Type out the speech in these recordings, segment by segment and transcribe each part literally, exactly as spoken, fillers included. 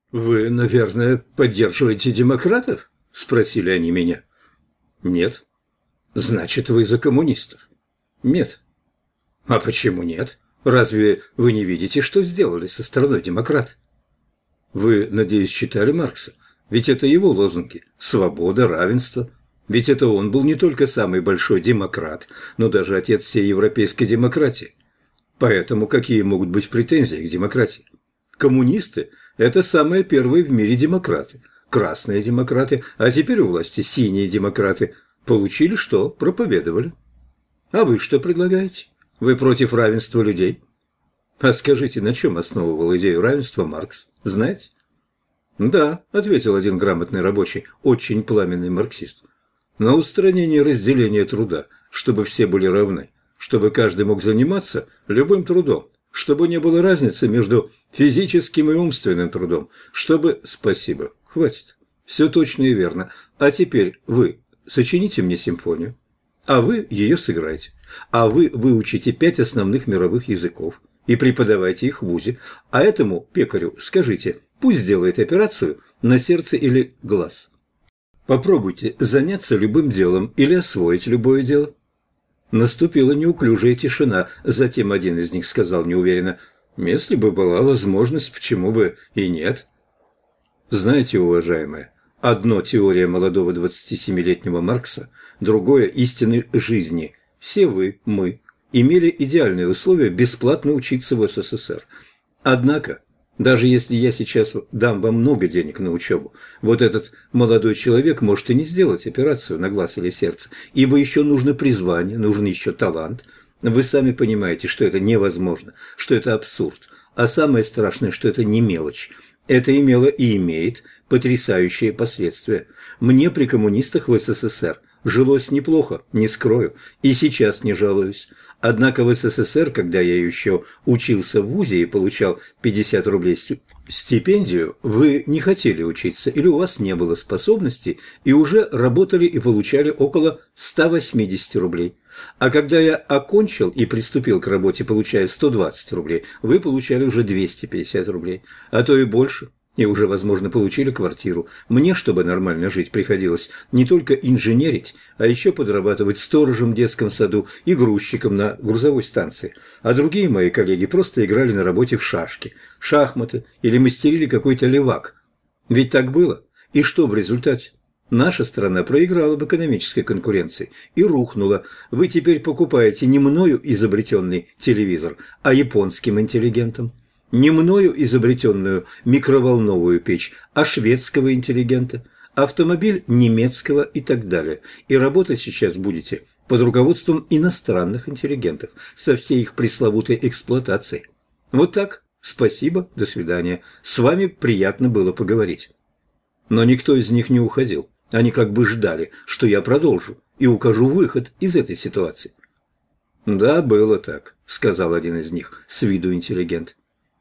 «Вы, наверное, поддерживаете демократов?» – спросили они меня. «Нет». «Значит, вы за коммунистов?» «Нет». «А почему нет? Разве вы не видите, что сделали со страной демократы?» «Вы, надеюсь, читали Маркса? Ведь это его лозунги – свобода, равенство. Ведь это он был не только самый большой демократ, но даже отец всей европейской демократии. Поэтому какие могут быть претензии к демократии? Коммунисты – это самые первые в мире демократы. Красные демократы, а теперь у власти синие демократы. Получили что? Проповедовали. А вы что предлагаете? Вы против равенства людей? А скажите, на чем основывал идею равенства Маркс? Знаете? Да, ответил один грамотный рабочий, очень пламенный марксист. На устранение разделения труда, чтобы все были равны, чтобы каждый мог заниматься любым трудом, чтобы не было разницы между физическим и умственным трудом, чтобы... Спасибо, хватит. Все точно и верно. А теперь вы сочините мне симфонию, а вы ее сыграете, а вы выучите пять основных мировых языков и преподавайте их в вузе, а этому пекарю скажите, пусть делает операцию на сердце или глаз. Попробуйте заняться любым делом или освоить любое дело. Наступила неуклюжая тишина, затем один из них сказал неуверенно, «Если бы была возможность, почему бы и нет?» Знаете, уважаемые, одно теория молодого двадцатисемилетнего Маркса, другое истины жизни. Все вы, мы, имели идеальные условия бесплатно учиться в СССР. Однако, даже если я сейчас дам вам много денег на учебу, вот этот молодой человек может и не сделать операцию на глаз или сердце, ибо еще нужно призвание, нужен еще талант. Вы сами понимаете, что это невозможно, что это абсурд. А самое страшное, что это не мелочь. Это имело и имеет потрясающие последствия. Мне при коммунистах в СССР жилось неплохо, не скрою, и сейчас не жалуюсь. Однако в СССР, когда я еще учился в вузе и получал пятьдесят рублей стипендию, вы не хотели учиться или у вас не было способностей и уже работали и получали около ста восьмидесяти рублей. А когда я окончил и приступил к работе, получая сто двадцать рублей, вы получали уже двести пятьдесят рублей, а то и больше. И уже, возможно, получили квартиру. Мне, чтобы нормально жить, приходилось не только инженерить, а еще подрабатывать сторожем в детском саду и грузчиком на грузовой станции. А другие мои коллеги просто играли на работе в шашки, шахматы или мастерили какой-то левак. Ведь так было. И что в результате? Наша страна проиграла в экономической конкуренции и рухнула. Вы теперь покупаете не мною изобретенный телевизор, а японским интеллигентом. Не мною изобретенную микроволновую печь, а шведского интеллигента, автомобиль немецкого и так далее. И работать сейчас будете под руководством иностранных интеллигентов со всей их пресловутой эксплуатацией. Вот так. Спасибо, до свидания. С вами приятно было поговорить. Но никто из них не уходил. Они как бы ждали, что я продолжу и укажу выход из этой ситуации. «Да, было так», — сказал один из них, с виду интеллигент.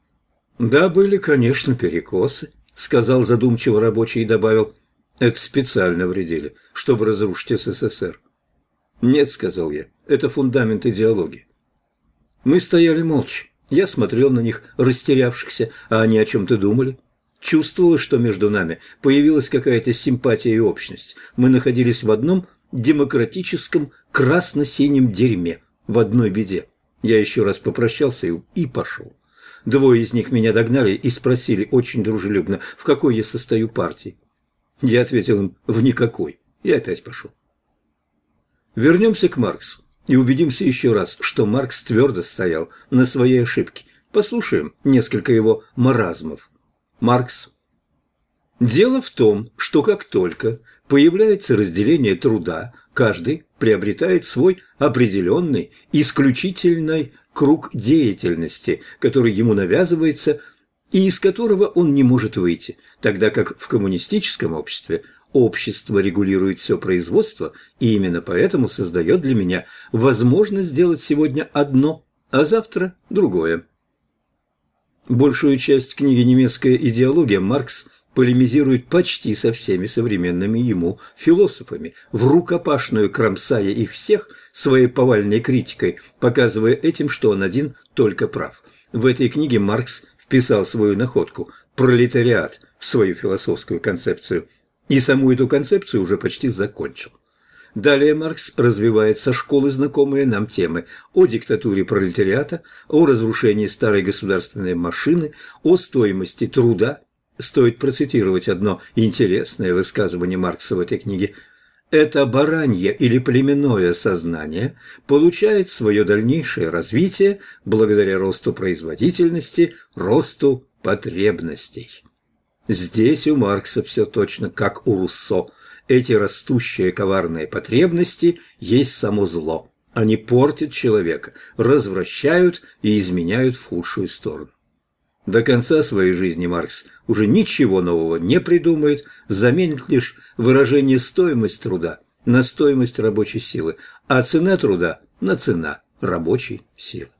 «Да, были, конечно, перекосы», — сказал задумчиво рабочий и добавил. «Это специально вредили, чтобы разрушить СССР». «Нет», — сказал я, — «это фундамент идеологии». Мы стояли молча. Я смотрел на них, растерявшихся, а они о чем-то думали. Чувствовалось, что между нами появилась какая-то симпатия и общность. Мы находились в одном демократическом красно-синем дерьме, в одной беде. Я еще раз попрощался и, и пошел. Двое из них меня догнали и спросили очень дружелюбно, в какой я состою партии. Я ответил им в никакой и опять пошел. Вернемся к Марксу и убедимся еще раз, что Маркс твердо стоял на своей ошибке. Послушаем несколько его маразмов. Маркс. Дело в том, что как только появляется разделение труда, каждый приобретает свой определенный, исключительный круг деятельности, который ему навязывается и из которого он не может выйти, тогда как в коммунистическом обществе общество регулирует все производство и именно поэтому создает для меня возможность сделать сегодня одно, а завтра другое. Большую часть книги «Немецкая идеология» Маркс полемизирует почти со всеми современными ему философами, в рукопашную кромсая их всех своей повальной критикой, показывая этим, что он один только прав. В этой книге Маркс в вписал свою находку «пролетариат» в свою философскую концепцию, и саму эту концепцию уже почти закончил. Далее Маркс развивает со школы знакомые нам темы о диктатуре пролетариата, о разрушении старой государственной машины, о стоимости труда. Стоит процитировать одно интересное высказывание Маркса в этой книге. Это баранье или племенное сознание получает свое дальнейшее развитие благодаря росту производительности, росту потребностей. Здесь у Маркса все точно как у Руссо. Эти растущие коварные потребности есть само зло. Они портят человека, развращают и изменяют в худшую сторону. До конца своей жизни Маркс уже ничего нового не придумает, заменит лишь выражение «стоимость труда» на стоимость рабочей силы, а цена труда на цена рабочей силы.